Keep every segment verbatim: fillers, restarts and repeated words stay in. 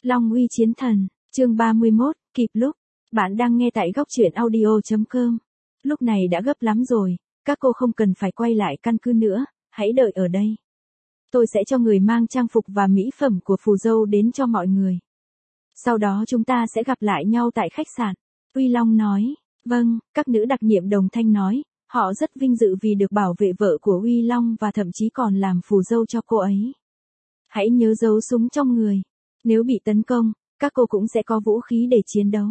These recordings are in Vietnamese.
Long uy chiến thần, chương ba mươi mốt, kịp lúc. Bạn đang nghe tại góc truyện audio chấm com. Lúc này đã gấp lắm rồi, các cô không cần phải quay lại căn cứ nữa, hãy đợi ở đây. Tôi sẽ cho người mang trang phục và mỹ phẩm của phù dâu đến cho mọi người. Sau đó chúng ta sẽ gặp lại nhau tại khách sạn. Uy Long nói, vâng, các nữ đặc nhiệm đồng thanh nói, họ rất vinh dự vì được bảo vệ vợ của Uy Long và thậm chí còn làm phù dâu cho cô ấy. Hãy nhớ giấu súng trong người. Nếu bị tấn công, các cô cũng sẽ có vũ khí để chiến đấu.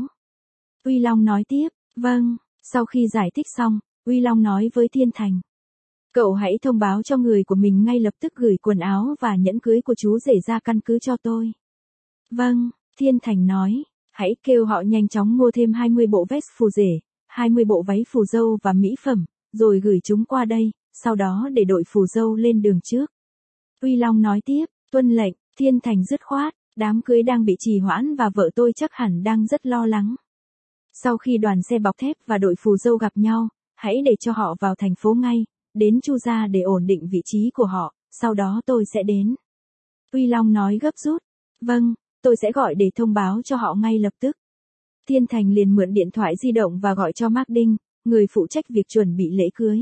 Uy Long nói tiếp, vâng, sau khi giải thích xong, Uy Long nói với Thiên Thành. Cậu hãy thông báo cho người của mình ngay lập tức gửi quần áo và nhẫn cưới của chú rể ra căn cứ cho tôi. Vâng, Thiên Thành nói, hãy kêu họ nhanh chóng mua thêm hai mươi bộ vest phù rể, hai mươi bộ váy phù dâu và mỹ phẩm, rồi gửi chúng qua đây, sau đó để đội phù dâu lên đường trước. Uy Long nói tiếp, tuân lệnh. Thiên Thành dứt khoát, đám cưới đang bị trì hoãn và vợ tôi chắc hẳn đang rất lo lắng. Sau khi đoàn xe bọc thép và đội phù dâu gặp nhau, hãy để cho họ vào thành phố ngay, đến Chu Gia để ổn định vị trí của họ, sau đó tôi sẽ đến. Uy Long nói gấp rút, vâng, tôi sẽ gọi để thông báo cho họ ngay lập tức. Thiên Thành liền mượn điện thoại di động và gọi cho Mark Đinh, người phụ trách việc chuẩn bị lễ cưới.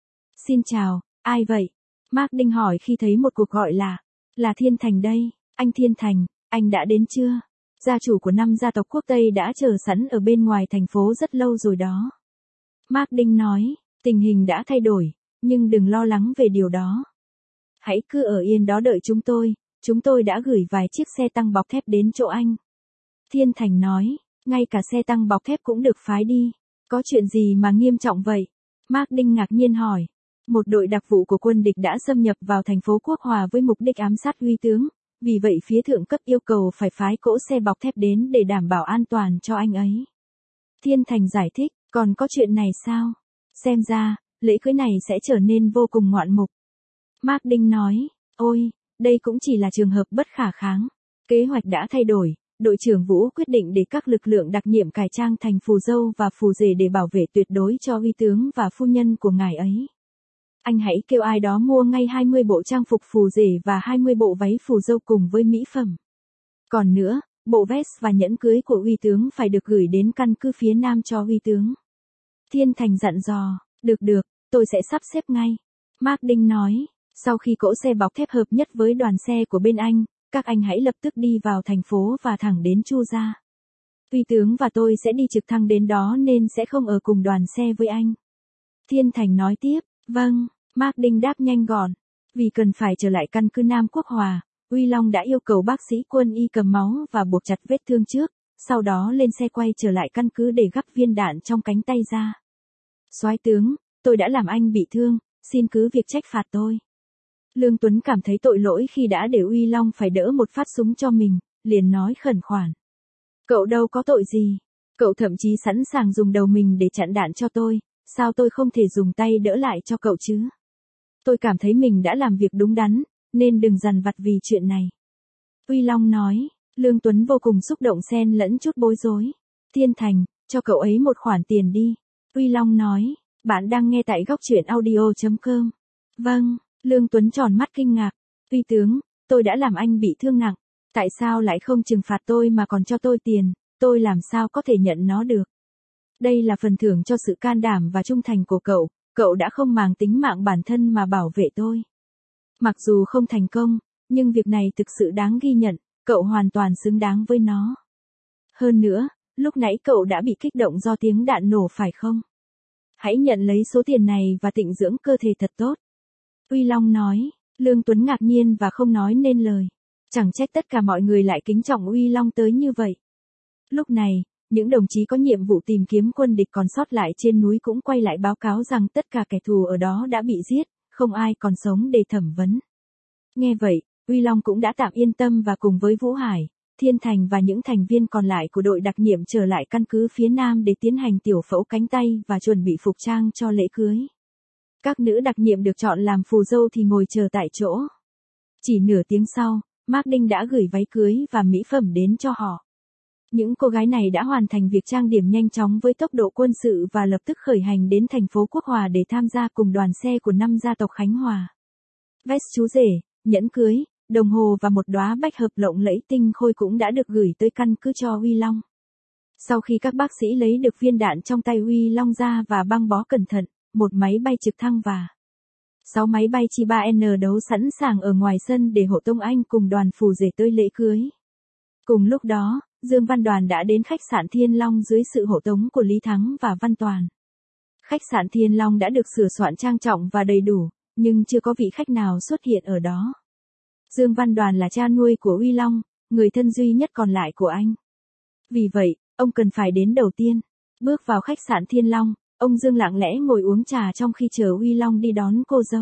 Xin chào, ai vậy? Mark Đinh hỏi khi thấy một cuộc gọi lạ. Là Thiên Thành đây, anh Thiên Thành, anh đã đến chưa? Gia chủ của năm gia tộc quốc Tây đã chờ sẵn ở bên ngoài thành phố rất lâu rồi đó. Mark Đinh nói, tình hình đã thay đổi, nhưng đừng lo lắng về điều đó. Hãy cứ ở yên đó đợi chúng tôi, chúng tôi đã gửi vài chiếc xe tăng bọc thép đến chỗ anh. Thiên Thành nói, ngay cả xe tăng bọc thép cũng được phái đi, có chuyện gì mà nghiêm trọng vậy? Mark Đinh ngạc nhiên hỏi. Một đội đặc vụ của quân địch đã xâm nhập vào thành phố Quốc Hòa với mục đích ám sát Uy tướng, vì vậy phía thượng cấp yêu cầu phải phái cỗ xe bọc thép đến để đảm bảo an toàn cho anh ấy. Thiên Thành giải thích, còn có chuyện này sao? Xem ra, lễ cưới này sẽ trở nên vô cùng ngoạn mục. Mark Đinh nói, ôi, đây cũng chỉ là trường hợp bất khả kháng. Kế hoạch đã thay đổi, đội trưởng Vũ quyết định để các lực lượng đặc nhiệm cải trang thành phù dâu và phù rể để bảo vệ tuyệt đối cho Uy tướng và phu nhân của ngài ấy. Anh hãy kêu ai đó mua ngay hai mươi bộ trang phục phù rể và hai mươi bộ váy phù dâu cùng với mỹ phẩm. Còn nữa, bộ vest và nhẫn cưới của Uy tướng phải được gửi đến căn cứ phía nam cho Uy tướng. Thiên Thành dặn dò, được được, tôi sẽ sắp xếp ngay. Mark Đinh nói, sau khi cỗ xe bọc thép hợp nhất với đoàn xe của bên anh, các anh hãy lập tức đi vào thành phố và thẳng đến Chu Gia. Uy tướng và tôi sẽ đi trực thăng đến đó nên sẽ không ở cùng đoàn xe với anh. Thiên Thành nói tiếp, vâng. Mark Đinh đáp nhanh gọn. Vì cần phải trở lại căn cứ Nam Quốc Hòa, Uy Long đã yêu cầu bác sĩ quân y cầm máu và buộc chặt vết thương trước, sau đó lên xe quay trở lại căn cứ để gắp viên đạn trong cánh tay ra. Soái tướng, tôi đã làm anh bị thương, xin cứ việc trách phạt tôi. Lương Tuấn cảm thấy tội lỗi khi đã để Uy Long phải đỡ một phát súng cho mình, liền nói khẩn khoản. Cậu đâu có tội gì, cậu thậm chí sẵn sàng dùng đầu mình để chặn đạn cho tôi, sao tôi không thể dùng tay đỡ lại cho cậu chứ? Tôi cảm thấy mình đã làm việc đúng đắn, nên đừng dằn vặt vì chuyện này. Uy Long nói, Lương Tuấn vô cùng xúc động xen lẫn chút bối rối. Thiên Thành, cho cậu ấy một khoản tiền đi. Uy Long nói, bạn đang nghe tại góc truyện audio chấm com. Vâng, Lương Tuấn tròn mắt kinh ngạc. Uy tướng, tôi đã làm anh bị thương nặng. Tại sao lại không trừng phạt tôi mà còn cho tôi tiền, tôi làm sao có thể nhận nó được. Đây là phần thưởng cho sự can đảm và trung thành của cậu. Cậu đã không màng tính mạng bản thân mà bảo vệ tôi. Mặc dù không thành công, nhưng việc này thực sự đáng ghi nhận, cậu hoàn toàn xứng đáng với nó. Hơn nữa, lúc nãy cậu đã bị kích động do tiếng đạn nổ phải không? Hãy nhận lấy số tiền này và tịnh dưỡng cơ thể thật tốt. Uy Long nói, Lương Tuấn ngạc nhiên và không nói nên lời. Chẳng trách tất cả mọi người lại kính trọng Uy Long tới như vậy. Lúc này, những đồng chí có nhiệm vụ tìm kiếm quân địch còn sót lại trên núi cũng quay lại báo cáo rằng tất cả kẻ thù ở đó đã bị giết, không ai còn sống để thẩm vấn. Nghe vậy, Uy Long cũng đã tạm yên tâm và cùng với Vũ Hải, Thiên Thành và những thành viên còn lại của đội đặc nhiệm trở lại căn cứ phía nam để tiến hành tiểu phẫu cánh tay và chuẩn bị phục trang cho lễ cưới. Các nữ đặc nhiệm được chọn làm phù dâu thì ngồi chờ tại chỗ. Chỉ nửa tiếng sau, Mark Đinh đã gửi váy cưới và mỹ phẩm đến cho họ. Những cô gái này đã hoàn thành việc trang điểm nhanh chóng với tốc độ quân sự và lập tức khởi hành đến thành phố Quốc Hòa để tham gia cùng đoàn xe của năm gia tộc Khánh Hòa. Vest chú rể, nhẫn cưới, đồng hồ và một đóa bách hợp lộng lẫy tinh khôi cũng đã được gửi tới căn cứ cho Uy Long. Sau khi các bác sĩ lấy được viên đạn trong tay Uy Long ra và băng bó cẩn thận, một máy bay trực thăng và sáu máy bay Chi ba N đấu sẵn sàng ở ngoài sân để hộ tống anh cùng đoàn phù rể tới lễ cưới. Cùng lúc đó, Dương Văn Đoàn đã đến khách sạn Thiên Long dưới sự hộ tống của Lý Thắng và Văn Toàn. Khách sạn Thiên Long đã được sửa soạn trang trọng và đầy đủ, nhưng chưa có vị khách nào xuất hiện ở đó. Dương Văn Đoàn là cha nuôi của Uy Long, người thân duy nhất còn lại của anh. Vì vậy, ông cần phải đến đầu tiên. Bước vào khách sạn Thiên Long, ông Dương lặng lẽ ngồi uống trà trong khi chờ Uy Long đi đón cô dâu.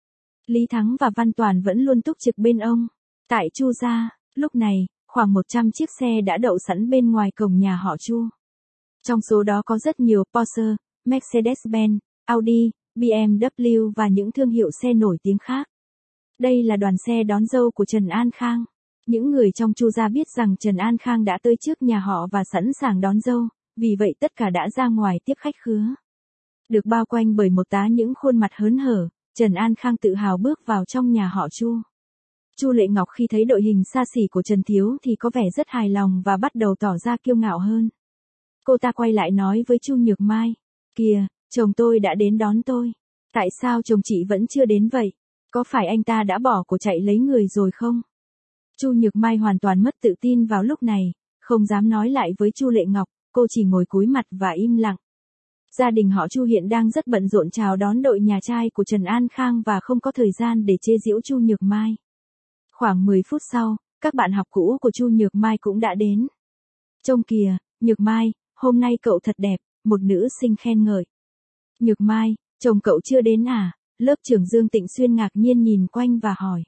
Lý Thắng và Văn Toàn vẫn luôn túc trực bên ông. Tại Chu gia, lúc này, khoảng một trăm chiếc xe đã đậu sẵn bên ngoài cổng nhà họ Chu. Trong số đó có rất nhiều Porsche, Mercedes-Benz, Audi, B M W và những thương hiệu xe nổi tiếng khác. Đây là đoàn xe đón dâu của Trần An Khang. Những người trong Chu gia biết rằng Trần An Khang đã tới trước nhà họ và sẵn sàng đón dâu, vì vậy tất cả đã ra ngoài tiếp khách khứa. Được bao quanh bởi một tá những khuôn mặt hớn hở, Trần An Khang tự hào bước vào trong nhà họ Chu. Chu Lệ Ngọc khi thấy đội hình xa xỉ của Trần Thiếu thì có vẻ rất hài lòng và bắt đầu tỏ ra kiêu ngạo hơn. Cô ta quay lại nói với Chu Nhược Mai, kìa, chồng tôi đã đến đón tôi. Tại sao chồng chị vẫn chưa đến vậy? Có phải anh ta đã bỏ cuộc chạy lấy người rồi không? Chu Nhược Mai hoàn toàn mất tự tin vào lúc này, không dám nói lại với Chu Lệ Ngọc, cô chỉ ngồi cúi mặt và im lặng. Gia đình họ Chu hiện đang rất bận rộn chào đón đội nhà trai của Trần An Khang và không có thời gian để chế giễu Chu Nhược Mai. Khoảng mười phút sau, các bạn học cũ của Chu Nhược Mai cũng đã đến. Trông kìa, Nhược Mai, hôm nay cậu thật đẹp, một nữ sinh khen ngợi. Nhược Mai, chồng cậu chưa đến à? Lớp trưởng Dương Tịnh Xuyên ngạc nhiên nhìn quanh và hỏi.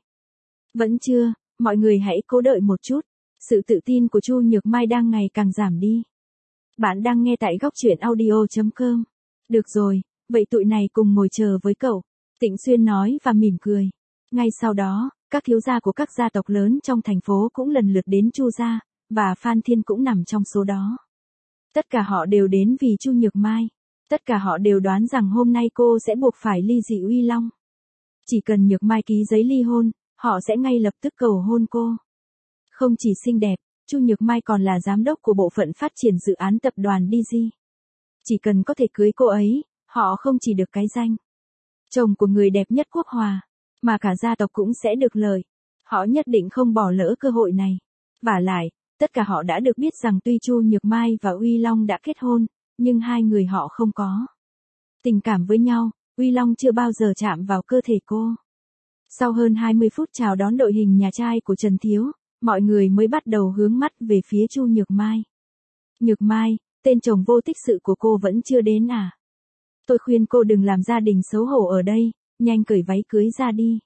Vẫn chưa, mọi người hãy cố đợi một chút. Sự tự tin của Chu Nhược Mai đang ngày càng giảm đi. Bạn đang nghe tại góc truyện audio chấm com. Được rồi, vậy tụi này cùng ngồi chờ với cậu. Tịnh Xuyên nói và mỉm cười. Ngay sau đó, các thiếu gia của các gia tộc lớn trong thành phố cũng lần lượt đến Chu gia, và Phan Thiên cũng nằm trong số đó. Tất cả họ đều đến vì Chu Nhược Mai. Tất cả họ đều đoán rằng hôm nay cô sẽ buộc phải ly dị Uy Long. Chỉ cần Nhược Mai ký giấy ly hôn, họ sẽ ngay lập tức cầu hôn cô. Không chỉ xinh đẹp, Chu Nhược Mai còn là giám đốc của bộ phận phát triển dự án tập đoàn đê giê. Chỉ cần có thể cưới cô ấy, họ không chỉ được cái danh chồng của người đẹp nhất quốc hòa, mà cả gia tộc cũng sẽ được lợi. Họ nhất định không bỏ lỡ cơ hội này. Vả lại, tất cả họ đã được biết rằng tuy Chu Nhược Mai và Uy Long đã kết hôn, nhưng hai người họ không có tình cảm với nhau. Uy Long chưa bao giờ chạm vào cơ thể cô. Sau hơn hai mươi phút chào đón đội hình nhà trai của Trần Thiếu, mọi người mới bắt đầu hướng mắt về phía Chu Nhược Mai. Nhược Mai, tên chồng vô tích sự của cô vẫn chưa đến à? Tôi khuyên cô đừng làm gia đình xấu hổ ở đây, nhanh cởi váy cưới ra đi.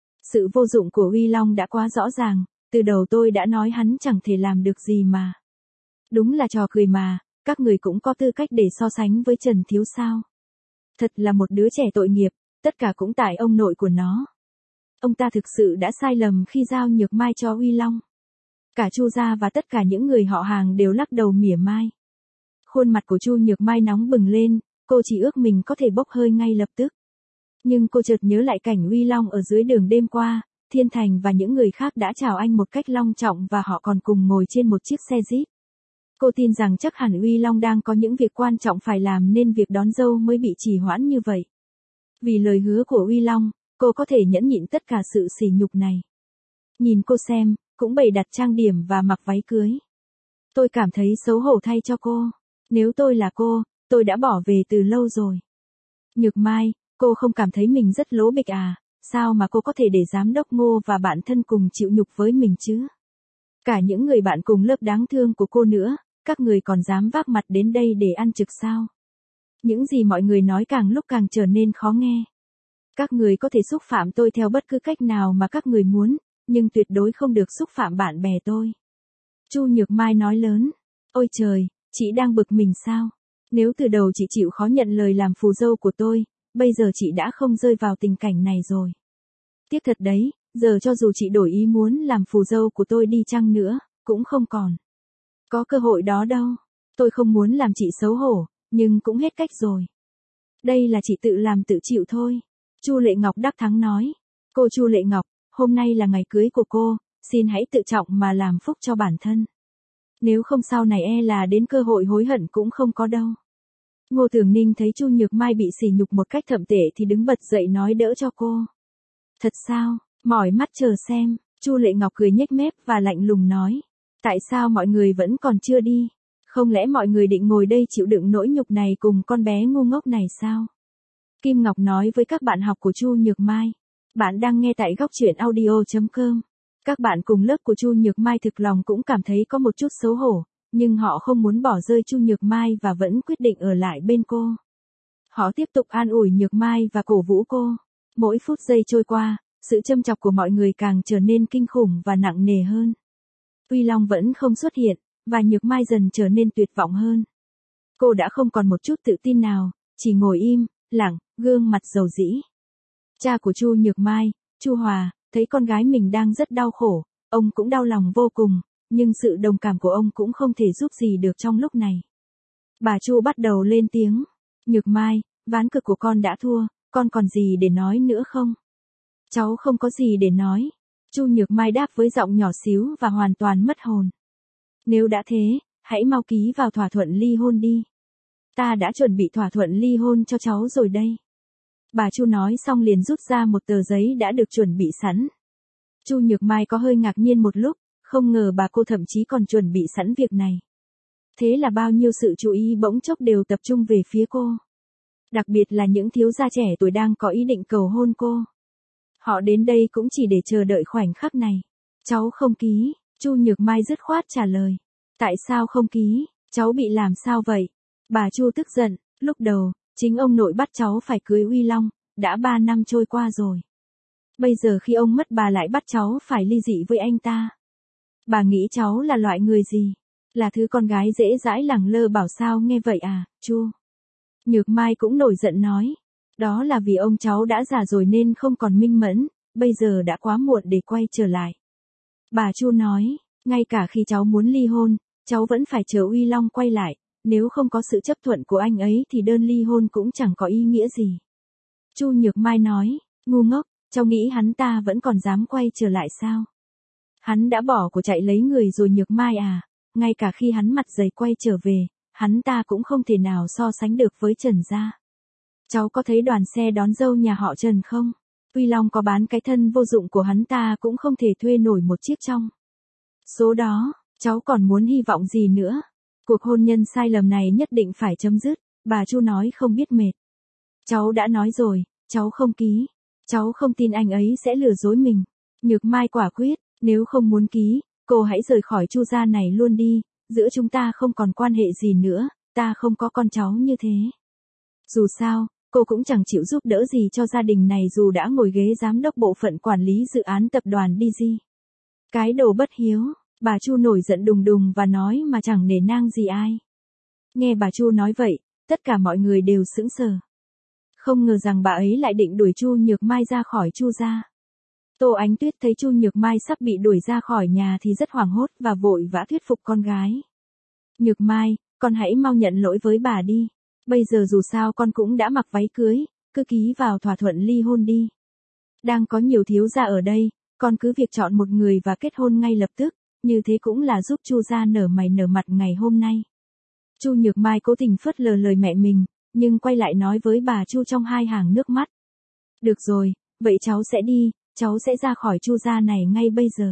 Sự vô dụng của Uy Long đã quá rõ ràng, từ đầu tôi đã nói hắn chẳng thể làm được gì mà. Đúng là trò cười mà, các người cũng có tư cách để so sánh với Trần Thiếu sao? Thật là một đứa trẻ tội nghiệp, tất cả cũng tại ông nội của nó. Ông ta thực sự đã sai lầm khi giao Nhược Mai cho Uy Long. Cả Chu gia và tất cả những người họ hàng đều lắc đầu mỉa mai. Khuôn mặt của Chu Nhược Mai nóng bừng lên, cô chỉ ước mình có thể bốc hơi ngay lập tức. Nhưng cô chợt nhớ lại cảnh Uy Long ở dưới đường đêm qua, Thiên Thành và những người khác đã chào anh một cách long trọng và họ còn cùng ngồi trên một chiếc xe Jeep. Cô tin rằng chắc hẳn Uy Long đang có những việc quan trọng phải làm nên việc đón dâu mới bị trì hoãn như vậy. Vì lời hứa của Uy Long, cô có thể nhẫn nhịn tất cả sự sỉ nhục này. Nhìn cô xem, cũng bày đặt trang điểm và mặc váy cưới. Tôi cảm thấy xấu hổ thay cho cô. Nếu tôi là cô, tôi đã bỏ về từ lâu rồi. Nhược Mai, cô không cảm thấy mình rất lố bịch à? Sao mà cô có thể để giám đốc Ngô và bạn thân cùng chịu nhục với mình chứ? Cả những người bạn cùng lớp đáng thương của cô nữa, các người còn dám vác mặt đến đây để ăn trực sao? Những gì mọi người nói càng lúc càng trở nên khó nghe. Các người có thể xúc phạm tôi theo bất cứ cách nào mà các người muốn, nhưng tuyệt đối không được xúc phạm bạn bè tôi. Chu Nhược Mai nói lớn. Ôi trời, chị đang bực mình sao? Nếu từ đầu chị chịu khó nhận lời làm phù dâu của tôi, bây giờ chị đã không rơi vào tình cảnh này rồi. Tiếc thật đấy, giờ cho dù chị đổi ý muốn làm phù dâu của tôi đi chăng nữa, cũng không còn có cơ hội đó đâu. Tôi không muốn làm chị xấu hổ, nhưng cũng hết cách rồi. Đây là chị tự làm tự chịu thôi. Chu Lệ Ngọc đắc thắng nói. Cô Chu Lệ Ngọc, hôm nay là ngày cưới của cô, xin hãy tự trọng mà làm phúc cho bản thân. Nếu không sau này e là đến cơ hội hối hận cũng không có đâu. Ngô Tường Ninh thấy Chu Nhược Mai bị sỉ nhục một cách thậm tệ thì đứng bật dậy nói đỡ cho cô. Thật sao, mỏi mắt chờ xem, Chu Lệ Ngọc cười nhếch mép và lạnh lùng nói. Tại sao mọi người vẫn còn chưa đi? Không lẽ mọi người định ngồi đây chịu đựng nỗi nhục này cùng con bé ngu ngốc này sao? Kim Ngọc nói với các bạn học của Chu Nhược Mai. Bạn đang nghe tại góc truyện audio chấm com. Các bạn cùng lớp của Chu Nhược Mai thực lòng cũng cảm thấy có một chút xấu hổ, nhưng họ không muốn bỏ rơi Chu Nhược Mai và vẫn quyết định ở lại bên cô. Họ tiếp tục an ủi Nhược Mai và cổ vũ cô. Mỗi phút giây trôi qua, sự châm chọc của mọi người càng trở nên kinh khủng và nặng nề hơn. Uy Long vẫn không xuất hiện, và Nhược Mai dần trở nên tuyệt vọng hơn. Cô đã không còn một chút tự tin nào, chỉ ngồi im, lặng, gương mặt dầu dĩ. Cha của Chu Nhược Mai, Chu Hòa, thấy con gái mình đang rất đau khổ, ông cũng đau lòng vô cùng, nhưng sự đồng cảm của ông cũng không thể giúp gì được trong lúc này. Bà Chu bắt đầu lên tiếng. Nhược Mai, ván cược của con đã thua, con còn gì để nói nữa không? Cháu không có gì để nói. Chu Nhược Mai đáp với giọng nhỏ xíu và hoàn toàn mất hồn. Nếu đã thế, hãy mau ký vào thỏa thuận ly hôn đi. Ta đã chuẩn bị thỏa thuận ly hôn cho cháu rồi đây. Bà Chu nói xong liền rút ra một tờ giấy đã được chuẩn bị sẵn. Chu Nhược Mai có hơi ngạc nhiên một lúc, không ngờ bà cô thậm chí còn chuẩn bị sẵn việc này. Thế là bao nhiêu sự chú ý bỗng chốc đều tập trung về phía cô. Đặc biệt là những thiếu gia trẻ tuổi đang có ý định cầu hôn cô. Họ đến đây cũng chỉ để chờ đợi khoảnh khắc này. Cháu không ký, Chu Nhược Mai dứt khoát trả lời. Tại sao không ký, cháu bị làm sao vậy? Bà Chu tức giận, lúc đầu, chính ông nội bắt cháu phải cưới Uy Long, đã ba năm trôi qua rồi. Bây giờ khi ông mất bà lại bắt cháu phải ly dị với anh ta. Bà nghĩ cháu là loại người gì? Là thứ con gái dễ dãi lẳng lơ bảo sao nghe vậy à, Chu? Nhược Mai cũng nổi giận nói. Đó là vì ông cháu đã già rồi nên không còn minh mẫn, bây giờ đã quá muộn để quay trở lại. Bà Chu nói, ngay cả khi cháu muốn ly hôn, cháu vẫn phải chờ Uy Long quay lại, nếu không có sự chấp thuận của anh ấy thì đơn ly hôn cũng chẳng có ý nghĩa gì. Chu Nhược Mai nói, ngu ngốc, cháu nghĩ hắn ta vẫn còn dám quay trở lại sao? Hắn đã bỏ của chạy lấy người rồi Nhược Mai à, ngay cả khi hắn mặt dày quay trở về, hắn ta cũng không thể nào so sánh được với Trần gia. Cháu có thấy đoàn xe đón dâu nhà họ Trần không? Uy Long có bán cái thân vô dụng của hắn ta cũng không thể thuê nổi một chiếc trong số đó, cháu còn muốn hy vọng gì nữa? Cuộc hôn nhân sai lầm này nhất định phải chấm dứt, bà Chu nói không biết mệt. Cháu đã nói rồi, cháu không ký. Cháu không tin anh ấy sẽ lừa dối mình. Nhược Mai quả quyết, nếu không muốn ký, cô hãy rời khỏi Chu gia này luôn đi, giữa chúng ta không còn quan hệ gì nữa, ta không có con cháu như thế. Dù sao, cô cũng chẳng chịu giúp đỡ gì cho gia đình này dù đã ngồi ghế giám đốc bộ phận quản lý dự án tập đoàn đê giê. Cái đồ bất hiếu, bà Chu nổi giận đùng đùng và nói mà chẳng nể nang gì ai. Nghe bà Chu nói vậy, tất cả mọi người đều sững sờ. Không ngờ rằng bà ấy lại định đuổi Chu Nhược Mai ra khỏi Chu gia. Tô Ánh Tuyết thấy Chu Nhược Mai sắp bị đuổi ra khỏi nhà thì rất hoảng hốt và vội vã thuyết phục con gái. Nhược Mai, con hãy mau nhận lỗi với bà đi. Bây giờ dù sao con cũng đã mặc váy cưới, cứ ký vào thỏa thuận ly hôn đi. Đang có nhiều thiếu gia ở đây, con cứ việc chọn một người và kết hôn ngay lập tức, như thế cũng là giúp Chu gia nở mày nở mặt ngày hôm nay. Chu Nhược Mai cố tình phớt lờ lời mẹ mình, nhưng quay lại nói với bà Chu trong hai hàng nước mắt. Được rồi, vậy cháu sẽ đi, cháu sẽ ra khỏi Chu gia này ngay bây giờ.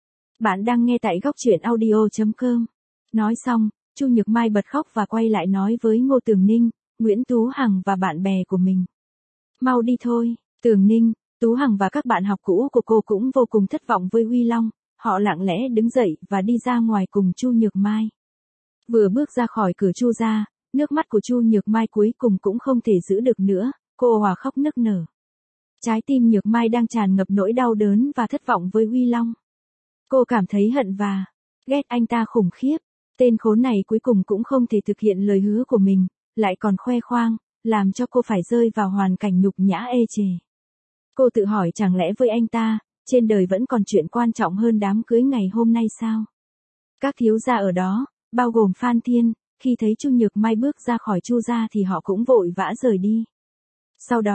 Bạn đang nghe tại góc truyện audio chấm com. Nói xong, Chu Nhược Mai bật khóc và quay lại nói với Ngô Tường Ninh, Nguyễn Tú Hằng và bạn bè của mình. Mau đi thôi, Tường Ninh, Tú Hằng và các bạn học cũ của cô cũng vô cùng thất vọng với Uy Long, họ lặng lẽ đứng dậy và đi ra ngoài cùng Chu Nhược Mai. Vừa bước ra khỏi cửa Chu gia, nước mắt của Chu Nhược Mai cuối cùng cũng không thể giữ được nữa, cô òa khóc nức nở. Trái tim Nhược Mai đang tràn ngập nỗi đau đớn và thất vọng với Uy Long. Cô cảm thấy hận và ghét anh ta khủng khiếp. Tên khốn này cuối cùng cũng không thể thực hiện lời hứa của mình, lại còn khoe khoang, làm cho cô phải rơi vào hoàn cảnh nhục nhã ê chề. Cô tự hỏi chẳng lẽ với anh ta, trên đời vẫn còn chuyện quan trọng hơn đám cưới ngày hôm nay sao? Các thiếu gia ở đó, bao gồm Phan Thiên, khi thấy Chu Nhược Mai bước ra khỏi Chu gia thì họ cũng vội vã rời đi. Sau đó,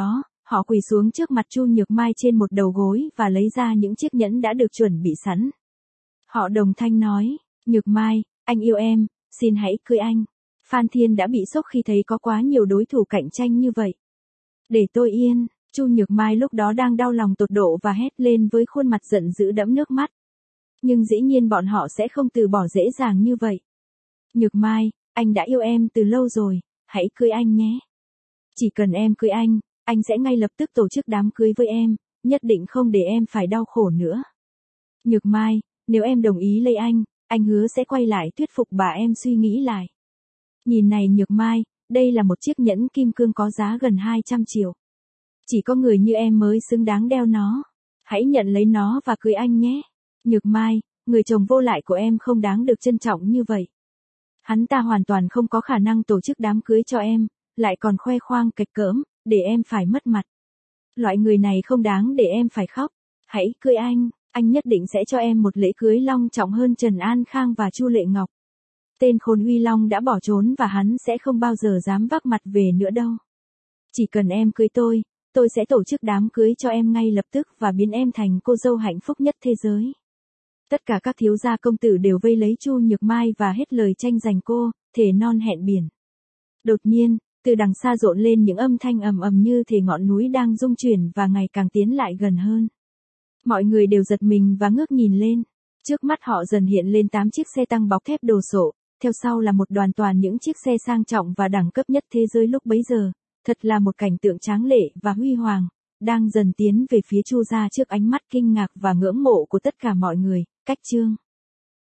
Họ quỳ xuống trước mặt Chu Nhược Mai trên một đầu gối và lấy ra những chiếc nhẫn đã được chuẩn bị sẵn. Họ đồng thanh nói, Nhược Mai, anh yêu em, xin hãy cưới anh. Phan Thiên đã bị sốc khi thấy có quá nhiều đối thủ cạnh tranh như vậy. Để tôi yên, Chu Nhược Mai lúc đó đang đau lòng tột độ và hét lên với khuôn mặt giận dữ đẫm nước mắt. Nhưng dĩ nhiên bọn họ sẽ không từ bỏ dễ dàng như vậy. Nhược Mai, anh đã yêu em từ lâu rồi, hãy cưới anh nhé. Chỉ cần em cưới anh, anh sẽ ngay lập tức tổ chức đám cưới với em, nhất định không để em phải đau khổ nữa. Nhược Mai, nếu em đồng ý lấy anh, anh hứa sẽ quay lại thuyết phục bà em suy nghĩ lại. Nhìn này Nhược Mai, đây là một chiếc nhẫn kim cương có giá gần hai trăm triệu. Chỉ có người như em mới xứng đáng đeo nó. Hãy nhận lấy nó và cưới anh nhé. Nhược Mai, người chồng vô lại của em không đáng được trân trọng như vậy. Hắn ta hoàn toàn không có khả năng tổ chức đám cưới cho em, lại còn khoe khoang kịch cỡm, để em phải mất mặt. Loại người này không đáng để em phải khóc. Hãy cưới anh, anh nhất định sẽ cho em một lễ cưới long trọng hơn Trần An Khang và Chu Lệ Ngọc. Tên khốn Uy Long đã bỏ trốn và hắn sẽ không bao giờ dám vác mặt về nữa đâu. Chỉ cần em cưới tôi, tôi sẽ tổ chức đám cưới cho em ngay lập tức và biến em thành cô dâu hạnh phúc nhất thế giới. Tất cả các thiếu gia công tử đều vây lấy Chu Nhược Mai và hết lời tranh giành cô, thề non hẹn biển. Đột nhiên, từ đằng xa rộn lên những âm thanh ầm ầm như thể ngọn núi đang rung chuyển và ngày càng tiến lại gần hơn. Mọi người đều giật mình và ngước nhìn lên. Trước mắt họ dần hiện lên tám chiếc xe tăng bọc thép đồ sộ, theo sau là một đoàn toàn những chiếc xe sang trọng và đẳng cấp nhất thế giới lúc bấy giờ. Thật là một cảnh tượng tráng lệ và huy hoàng, đang dần tiến về phía Chu gia trước ánh mắt kinh ngạc và ngưỡng mộ của tất cả mọi người. Cách chương